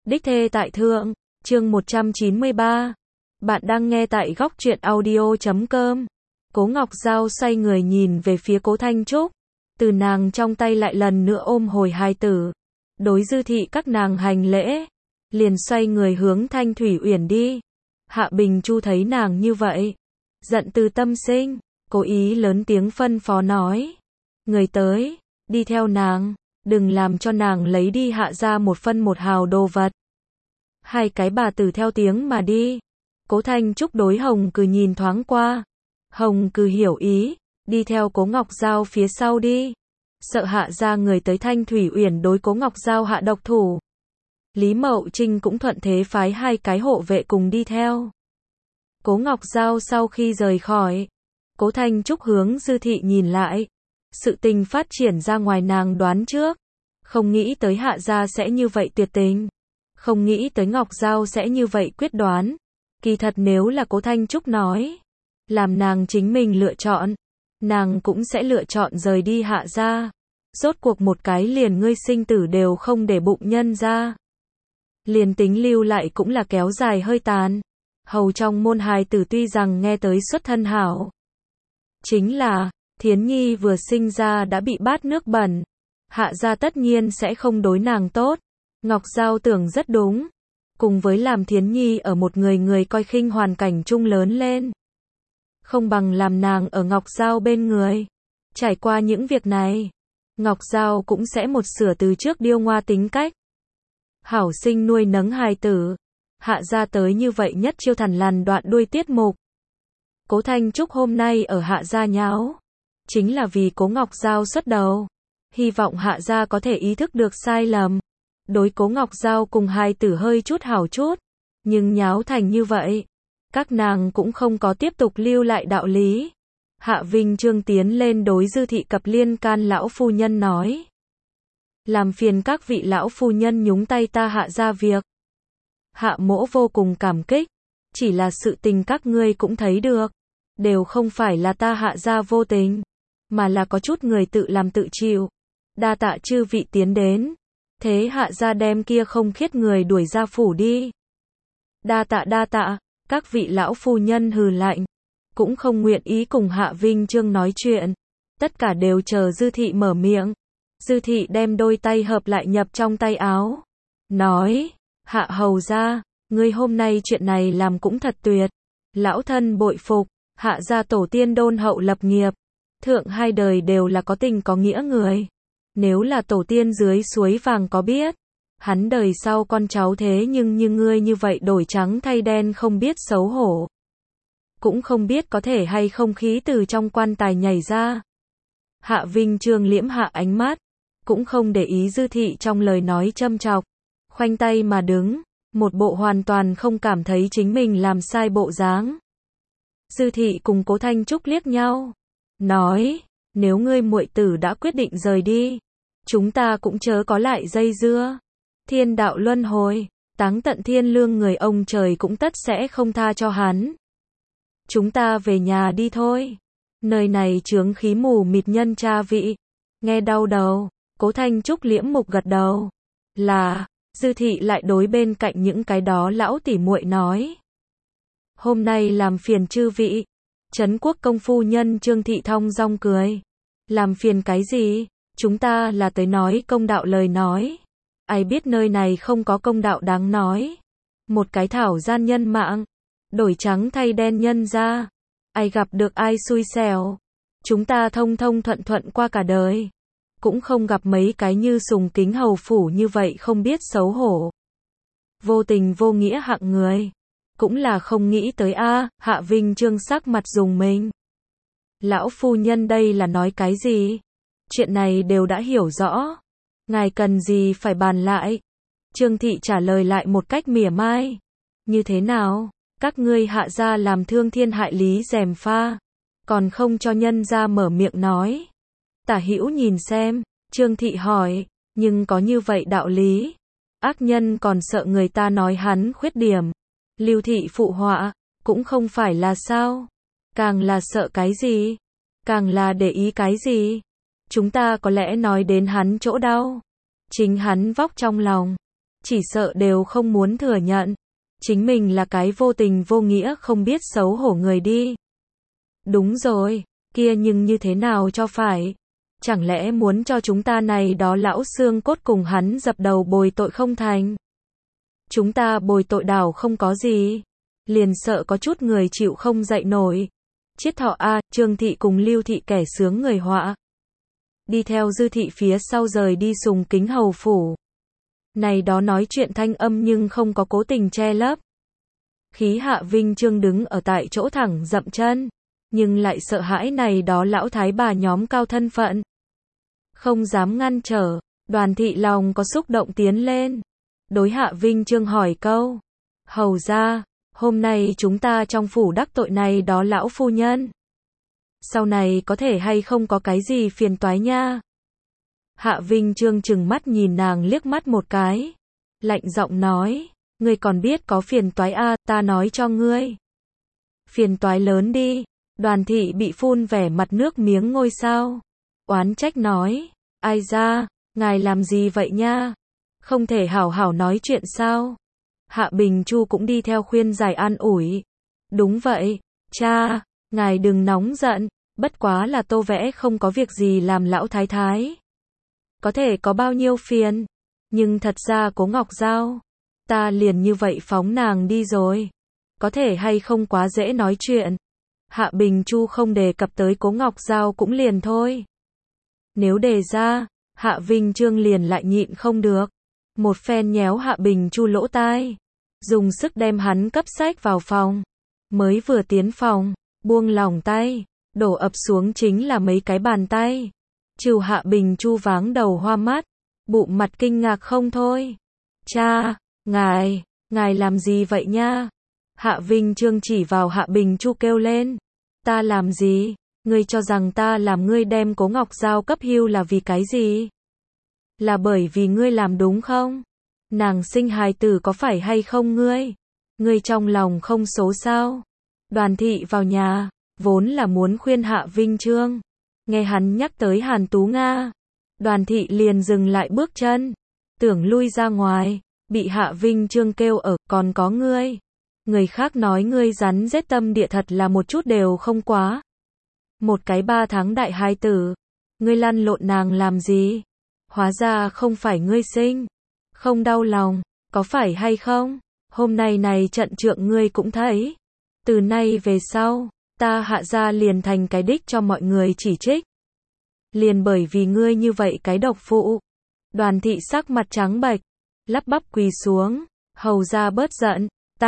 Đích thê tại thượng, chương 193. Bạn đang nghe tại góc truyện audio.com. Cố Ngọc Giao xoay người nhìn về phía Cố Thanh Trúc. Từ nàng trong tay lại lần nữa ôm hồi hài tử. Đối Dư thị các nàng hành lễ. Liền xoay người hướng Thanh Thủy Uyển đi. Hạ Bình Chu thấy nàng như vậy. Giận từ tâm sinh. Cố ý lớn tiếng phân phó nói. Người tới, đi theo nàng. Đừng làm cho nàng lấy đi Hạ ra một phân một hào đồ vật. Hai cái bà tử theo tiếng mà đi. Cố Thanh Trúc đối Hồng Cừ nhìn thoáng qua. Hồng Cừ hiểu ý, đi theo Cố Ngọc Giao phía sau đi. Sợ Hạ ra người tới Thanh Thủy Uyển đối Cố Ngọc Giao hạ độc thủ. Lý Mậu Trinh cũng thuận thế phái hai cái hộ vệ cùng đi theo. Cố Ngọc Giao sau khi rời khỏi, Cố Thanh Trúc hướng Dư thị nhìn lại. Sự tình phát triển ra ngoài nàng đoán trước. Không nghĩ tới Hạ gia sẽ như vậy tuyệt tình. Không nghĩ tới Ngọc Giao sẽ như vậy quyết đoán. Kỳ thật nếu là Cố Thanh Trúc nói, làm nàng chính mình lựa chọn, nàng cũng sẽ lựa chọn rời đi Hạ gia. Rốt cuộc một cái liền ngươi sinh tử đều không để bụng nhân ra. Liền tính lưu lại cũng là kéo dài hơi tàn. Hầu trong môn hài tử tuy rằng nghe tới xuất thân hảo. Chính là, Thiến Nhi vừa sinh ra đã bị bát nước bẩn. Hạ gia tất nhiên sẽ không đối nàng tốt. Ngọc Giao tưởng rất đúng. Cùng với làm Thiến Nhi ở một người coi khinh hoàn cảnh chung lớn lên. Không bằng làm nàng ở Ngọc Giao bên người. Trải qua những việc này, Ngọc Giao cũng sẽ một sửa từ trước điêu ngoa tính cách. Hảo sinh nuôi nấng hài tử. Hạ gia tới như vậy nhất chiêu thần lằn đoạn đuôi tiết mục. Cố Thanh Trúc hôm nay ở Hạ gia nháo. Chính là vì Cố Ngọc Giao xuất đầu. Hy vọng Hạ gia có thể ý thức được sai lầm. Đối Cố Ngọc Giao cùng hài tử hơi chút hảo chút. Nhưng nháo thành như vậy. Các nàng cũng không có tiếp tục lưu lại đạo lý. Hạ Vinh Trương tiến lên đối Dư thị cập liên can lão phu nhân nói. Làm phiền các vị lão phu nhân nhúng tay ta Hạ gia việc. Hạ mỗ vô cùng cảm kích. Chỉ là sự tình các ngươi cũng thấy được. Đều không phải là ta Hạ gia vô tình. Mà là có chút người tự làm tự chịu. Đa tạ chư vị tiến đến. Thế Hạ gia đem kia không khiết người đuổi ra phủ đi. Đa tạ, các vị lão phu nhân hừ lạnh. Cũng không nguyện ý cùng Hạ Vinh Trương nói chuyện. Tất cả đều chờ Dư thị mở miệng. Dư thị đem đôi tay hợp lại nhập trong tay áo. Nói, Hạ hầu gia, ngươi hôm nay chuyện này làm cũng thật tuyệt. Lão thân bội phục, Hạ gia tổ tiên đôn hậu lập nghiệp. Thượng hai đời đều là có tình có nghĩa người. Nếu là tổ tiên dưới suối vàng có biết, hắn đời sau con cháu thế nhưng như ngươi như vậy đổi trắng thay đen không biết xấu hổ. Cũng không biết có thể hay không khí từ trong quan tài nhảy ra. Hạ Vinh Trương liễm hạ ánh mắt, cũng không để ý Dư thị trong lời nói châm chọc. Khoanh tay mà đứng, một bộ hoàn toàn không cảm thấy chính mình làm sai bộ dáng. Dư thị cùng Cố Thanh Trúc liếc nhau. Nói, nếu ngươi muội tử đã quyết định rời đi, chúng ta cũng chớ có lại dây dưa. Thiên đạo luân hồi, táng tận thiên lương người ông trời cũng tất sẽ không tha cho hắn. Chúng ta về nhà đi thôi. Nơi này chướng khí mù mịt nhân cha vị. Nghe đau đầu, Cố Thanh Trúc liễm mục gật đầu. Là, Dư thị lại đối bên cạnh những cái đó lão tỉ muội nói. Hôm nay làm phiền chư vị. Trấn quốc công phu nhân Trương thị thong dong cười. Làm phiền cái gì? Chúng ta là tới nói công đạo lời nói. Ai biết nơi này không có công đạo đáng nói. Một cái thảo gian nhân mạng. Đổi trắng thay đen nhân ra. Ai gặp được ai xui xẻo. Chúng ta thông thông thuận thuận qua cả đời. Cũng không gặp mấy cái như Sùng Kính hầu phủ như vậy không biết xấu hổ. Vô tình vô nghĩa hạng người. Cũng là không nghĩ tới Hạ Vinh Trương sắc mặt dùng mình. Lão phu nhân đây là nói cái gì? Chuyện này đều đã hiểu rõ. Ngài cần gì phải bàn lại? Trương thị trả lời lại một cách mỉa mai. Như thế nào? Các ngươi Hạ gia làm thương thiên hại lý gièm pha. Còn không cho nhân gia mở miệng nói. Tả hữu nhìn xem. Trương thị hỏi. Nhưng có như vậy đạo lý. Ác nhân còn sợ người ta nói hắn khuyết điểm. Lưu thị phụ họa. Cũng không phải là sao. Càng là sợ cái gì? Càng là để ý cái gì? Chúng ta có lẽ nói đến hắn chỗ đau. Chính hắn vóc trong lòng. chỉ sợ đều không muốn thừa nhận. Chính mình là cái vô tình vô nghĩa không biết xấu hổ người đi. Đúng rồi, kia nhưng như thế nào cho phải? Chẳng lẽ muốn cho chúng ta này đó lão xương cốt cùng hắn dập đầu bồi tội không thành? Chúng ta bồi tội đảo không có gì. Liền sợ có chút người chịu không dậy nổi. Chiết Thọ a, Trương Thị cùng Lưu Thị kẻ sướng người họa. Đi theo Dư Thị phía sau rời đi Sùng Kính hầu phủ. Này đó nói chuyện thanh âm nhưng không có cố tình che lấp. Khí Hạ Vinh Trương đứng ở tại chỗ thẳng dậm chân, nhưng lại sợ hãi này đó lão thái bà nhóm cao thân phận. Không dám ngăn trở, Đoàn Thị lòng có xúc động tiến lên. Đối Hạ Vinh Trương hỏi câu, hầu ra, hôm nay chúng ta trong phủ đắc tội này đó lão phu nhân. Sau này có thể hay không có cái gì phiền toái nha. Hạ Vinh Trương chừng mắt nhìn nàng liếc mắt một cái. Lạnh giọng nói, ngươi còn biết có phiền toái a, ta nói cho ngươi. Phiền toái lớn đi. Đoàn Thị bị phun vẻ mặt nước miếng ngôi sao. Oán trách nói, ai ra, ngài làm gì vậy nha? Không thể hảo hảo nói chuyện sao? Hạ Bình Chu cũng đi theo khuyên giải an ủi. Đúng vậy, cha, ngài đừng nóng giận, bất quá là tô vẽ không có việc gì làm lão thái thái. Có thể có bao nhiêu phiền, nhưng thật ra Cố Ngọc Giao, ta liền như vậy phóng nàng đi rồi. Có thể hay không quá dễ nói chuyện. Hạ Bình Chu không đề cập tới Cố Ngọc Giao cũng liền thôi. Nếu đề ra, Hạ Vinh Trương liền lại nhịn không được. Một phen nhéo Hạ Bình Chu lỗ tai, dùng sức đem hắn cấp sách vào phòng. Mới vừa tiến phòng, buông lỏng tay, đổ ập xuống chính là mấy cái bàn tay. Trừ Hạ Bình Chu váng đầu hoa mắt, bụng mặt kinh ngạc không thôi. Cha, ngài làm gì vậy nha? Hạ Vinh Trương chỉ vào Hạ Bình Chu kêu lên. Ta làm gì? Ngươi cho rằng ta làm ngươi đem Cố Ngọc Giao cấp hưu là vì cái gì? Là bởi vì ngươi làm đúng không? Nàng sinh hài tử có phải hay không ngươi? Ngươi trong lòng không số sao? Đoàn Thị vào nhà, vốn là muốn khuyên Hạ Vinh Trương. Nghe hắn nhắc tới Hàn Tú Nga, Đoàn Thị liền dừng lại bước chân, tưởng lui ra ngoài, bị Hạ Vinh Trương kêu ở, còn có ngươi. Người khác nói ngươi rắn rết tâm địa thật là một chút đều không quá. Một cái 3 tháng đại hài tử, ngươi lăn lộn nàng làm gì? Hóa ra không phải ngươi sinh, không đau lòng, có phải hay không? Hôm nay này trận trượng ngươi cũng thấy. Từ nay về sau, ta Hạ gia liền thành cái đích cho mọi người chỉ trích. Liền bởi vì ngươi như vậy cái độc phụ. Đoàn Thị sắc mặt trắng bệch, lắp bắp quỳ xuống, hầu ra bớt giận,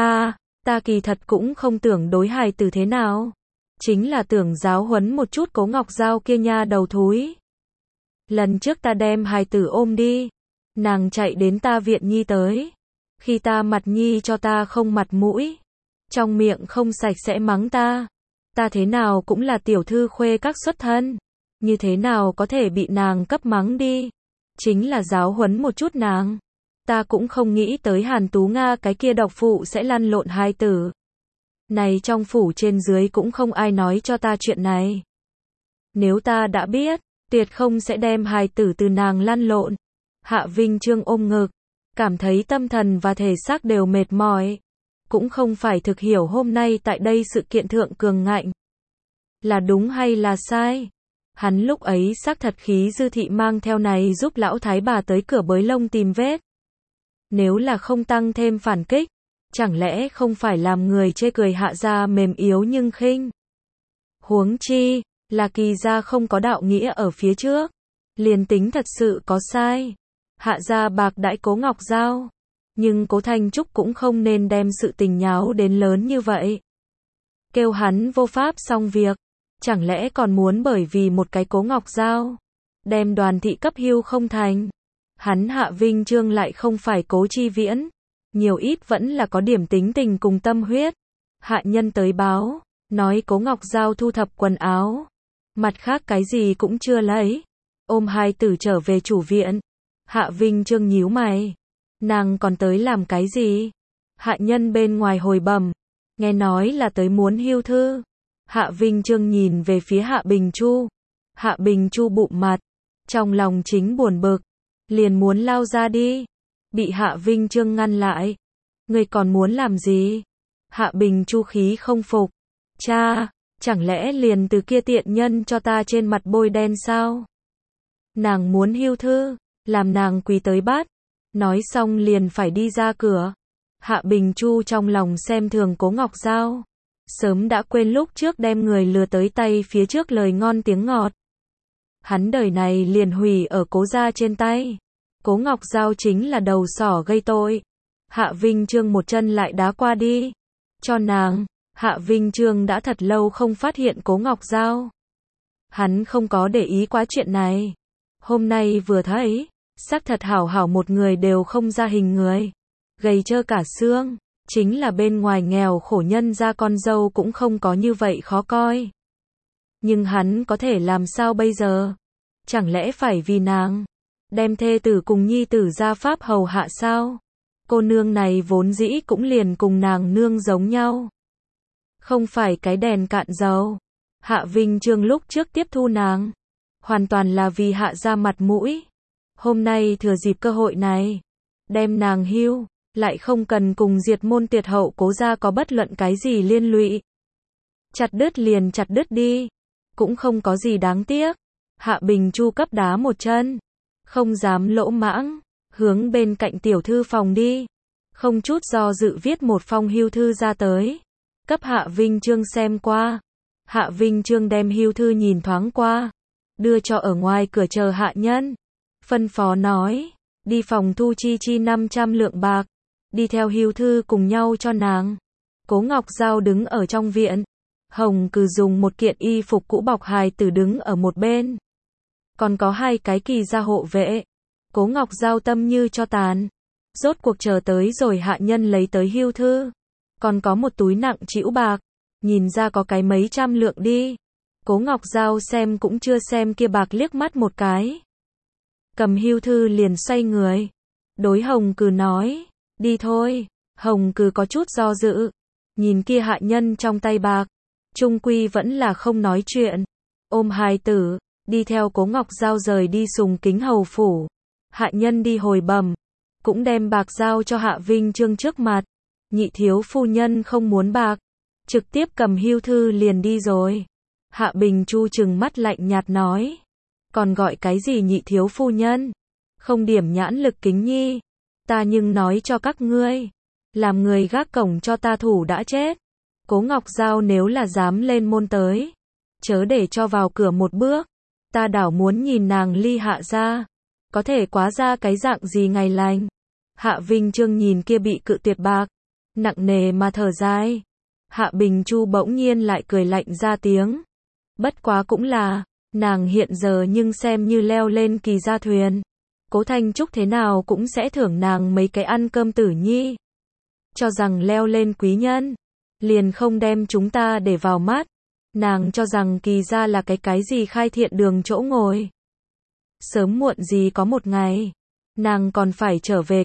ta kỳ thật cũng không tưởng đối hài tử thế nào. Chính là tưởng giáo huấn một chút Cố Ngọc Giao kia nha đầu thúi. Lần trước ta đem hài tử ôm đi, nàng chạy đến ta viện nhi tới. Khi ta mặt nhi cho ta không mặt mũi, trong miệng không sạch sẽ mắng ta. Ta thế nào cũng là tiểu thư khuê các xuất thân, như thế nào có thể bị nàng cấp mắng đi. Chính là giáo huấn một chút nàng. Ta cũng không nghĩ tới Hàn Tú Nga cái kia độc phụ sẽ lăn lộn hài tử. Này trong phủ trên dưới cũng không ai nói cho ta chuyện này. Nếu ta đã biết, tuyệt không sẽ đem hài tử từ nàng lăn lộn. Hạ Vinh Trương ôm ngực, cảm thấy tâm thần và thể xác đều mệt mỏi. Cũng không phải thực hiểu hôm nay tại đây sự kiện thượng cường ngạnh là đúng hay là sai. Hắn lúc ấy xác thật khí Dư Thị mang theo này giúp lão thái bà tới cửa bới lông tìm vết. Nếu là không tăng thêm phản kích, chẳng lẽ không phải làm người chê cười Hạ gia mềm yếu nhưng khinh. Huống chi, là Kỳ gia không có đạo nghĩa ở phía trước. Liền tính thật sự có sai. Hạ gia bạc đãi Cố Ngọc Giao. Nhưng Cố Thanh Trúc cũng không nên đem sự tình nháo đến lớn như vậy. Kêu hắn vô pháp xong việc. Chẳng lẽ còn muốn bởi vì một cái Cố Ngọc Giao đem Đoàn Thị cấp hưu không thành. Hắn Hạ Vinh Trương lại không phải Cố Chi Viễn. Nhiều ít vẫn là có điểm tính tình cùng tâm huyết. Hạ nhân tới báo, nói Cố Ngọc Giao thu thập quần áo. Mặt khác cái gì cũng chưa lấy. Ôm hài tử trở về chủ viện. Hạ Vinh Trương nhíu mày. Nàng còn tới làm cái gì? Hạ nhân bên ngoài hồi bẩm, nghe nói là tới muốn hưu thư. Hạ Vinh Trương nhìn về phía Hạ Bình Chu. Hạ Bình Chu bụng mặt, trong lòng chính buồn bực, liền muốn lao ra đi. bị Hạ Vinh Chương ngăn lại. Ngươi còn muốn làm gì? Hạ Bình Chu khí không phục. Cha, chẳng lẽ liền từ kia tiện nhân cho ta trên mặt bôi đen sao? Nàng muốn hưu thư, làm nàng quỳ tới bát. Nói xong liền phải đi ra cửa. Hạ Bình Chu trong lòng xem thường Cố Ngọc Giao. Sớm đã quên lúc trước đem người lừa tới tay phía trước lời ngon tiếng ngọt. Hắn đời này liền hủy ở Cố gia trên tay. Cố Ngọc Giao chính là đầu sỏ gây tội. Hạ Vinh Chương một chân lại đá qua đi. Cho nàng, Hạ Vinh Chương đã thật lâu không phát hiện Cố Ngọc Giao. Hắn không có để ý quá chuyện này. Hôm nay vừa thấy, xác thật hảo hảo một người đều không ra hình người. Gầy trơ cả xương, chính là bên ngoài nghèo khổ nhân ra con dâu cũng không có như vậy khó coi. Nhưng hắn có thể làm sao bây giờ? Chẳng lẽ phải vì nàng đem thê tử cùng nhi tử ra pháp hầu hạ sao? Cô nương này vốn dĩ cũng liền cùng nàng nương giống nhau. Không phải cái đèn cạn dầu. Hạ Vinh Chương lúc trước tiếp thu nàng, hoàn toàn là vì hạ ra mặt mũi. Hôm nay thừa dịp cơ hội này, đem nàng hưu, lại không cần cùng diệt môn tuyệt hậu Cố gia có bất luận cái gì liên lụy. Chặt đứt liền chặt đứt đi, cũng không có gì đáng tiếc. Hạ Bình Chu cấp đá một chân, không dám lỗ mãng, hướng bên cạnh tiểu thư phòng đi, không chút do dự viết một phong hưu thư ra tới, cấp Hạ Vinh Chương xem qua. Hạ Vinh Chương đem hưu thư nhìn thoáng qua, đưa cho ở ngoài cửa chờ hạ nhân, phân phó nói, đi phòng thu chi 500 lượng bạc, đi theo hưu thư cùng nhau cho nàng. Cố Ngọc Giao đứng ở trong viện, Hồng Cừ dùng một kiện y phục cũ bọc hài tử đứng ở một bên. Còn có hai cái kỳ gia hộ vệ. Cố Ngọc Giao tâm như cho tàn. Rốt cuộc chờ tới rồi hạ nhân lấy tới hưu thư. Còn có một túi nặng trĩu bạc. Nhìn ra có cái mấy trăm lượng đi. Cố Ngọc Giao xem cũng chưa xem kia bạc liếc mắt một cái. Cầm hưu thư liền xoay người. Đối Hồng Cừ nói, đi thôi. Hồng Cừ có chút do dự. Nhìn kia hạ nhân trong tay bạc. Trung quy vẫn là không nói chuyện. Ôm hài tử, đi theo Cố Ngọc Giao rời đi Sùng Kính hầu phủ. Hạ nhân đi hồi bẩm, cũng đem bạc giao cho Hạ Vinh Chương trước mặt. Nhị thiếu phu nhân không muốn bạc, trực tiếp cầm hưu thư liền đi rồi. Hạ Bình Chu trừng mắt lạnh nhạt nói, còn gọi cái gì nhị thiếu phu nhân? Không điểm nhãn lực kính nhi. Ta nhưng nói cho các ngươi, làm người gác cổng cho ta thủ đã chết. Cố Ngọc Giao nếu là dám lên môn tới, chớ để cho vào cửa một bước. Ta đảo muốn nhìn nàng ly hạ ra, có thể quá ra cái dạng gì ngày lành. Hạ Vinh Chương nhìn kia bị cự tuyệt bạc, nặng nề mà thở dài. Hạ Bình Chu bỗng nhiên lại cười lạnh ra tiếng. Bất quá cũng là, nàng hiện giờ nhưng xem như leo lên kỳ gia thuyền. Cố Thanh Trúc thế nào cũng sẽ thưởng nàng mấy cái ăn cơm tử nhi. Cho rằng leo lên quý nhân, liền không đem chúng ta để vào mắt. Nàng cho rằng kỳ gia là cái gì khai thiện đường chỗ ngồi. Sớm muộn gì có một ngày, nàng còn phải trở về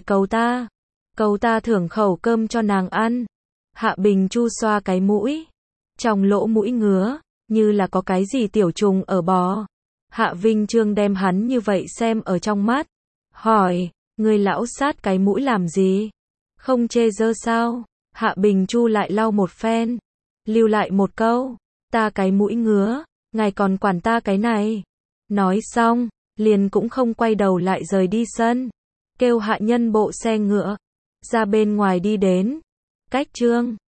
cầu ta thưởng khẩu cơm cho nàng ăn. Hạ Bình Chu xoa cái mũi, trong lỗ mũi ngứa, như là có cái gì tiểu trùng ở bò. Hạ Vinh Chương đem hắn như vậy xem ở trong mắt, hỏi, ngươi lão sát cái mũi làm gì? Không chê dơ sao? Hạ Bình Chu lại lau một phen, lưu lại một câu, ta cái mũi ngứa, ngài còn quản ta cái này. Nói xong, liền cũng không quay đầu lại rời đi sân, kêu hạ nhân bộ xe ngựa, ra bên ngoài đi đến. Cách chương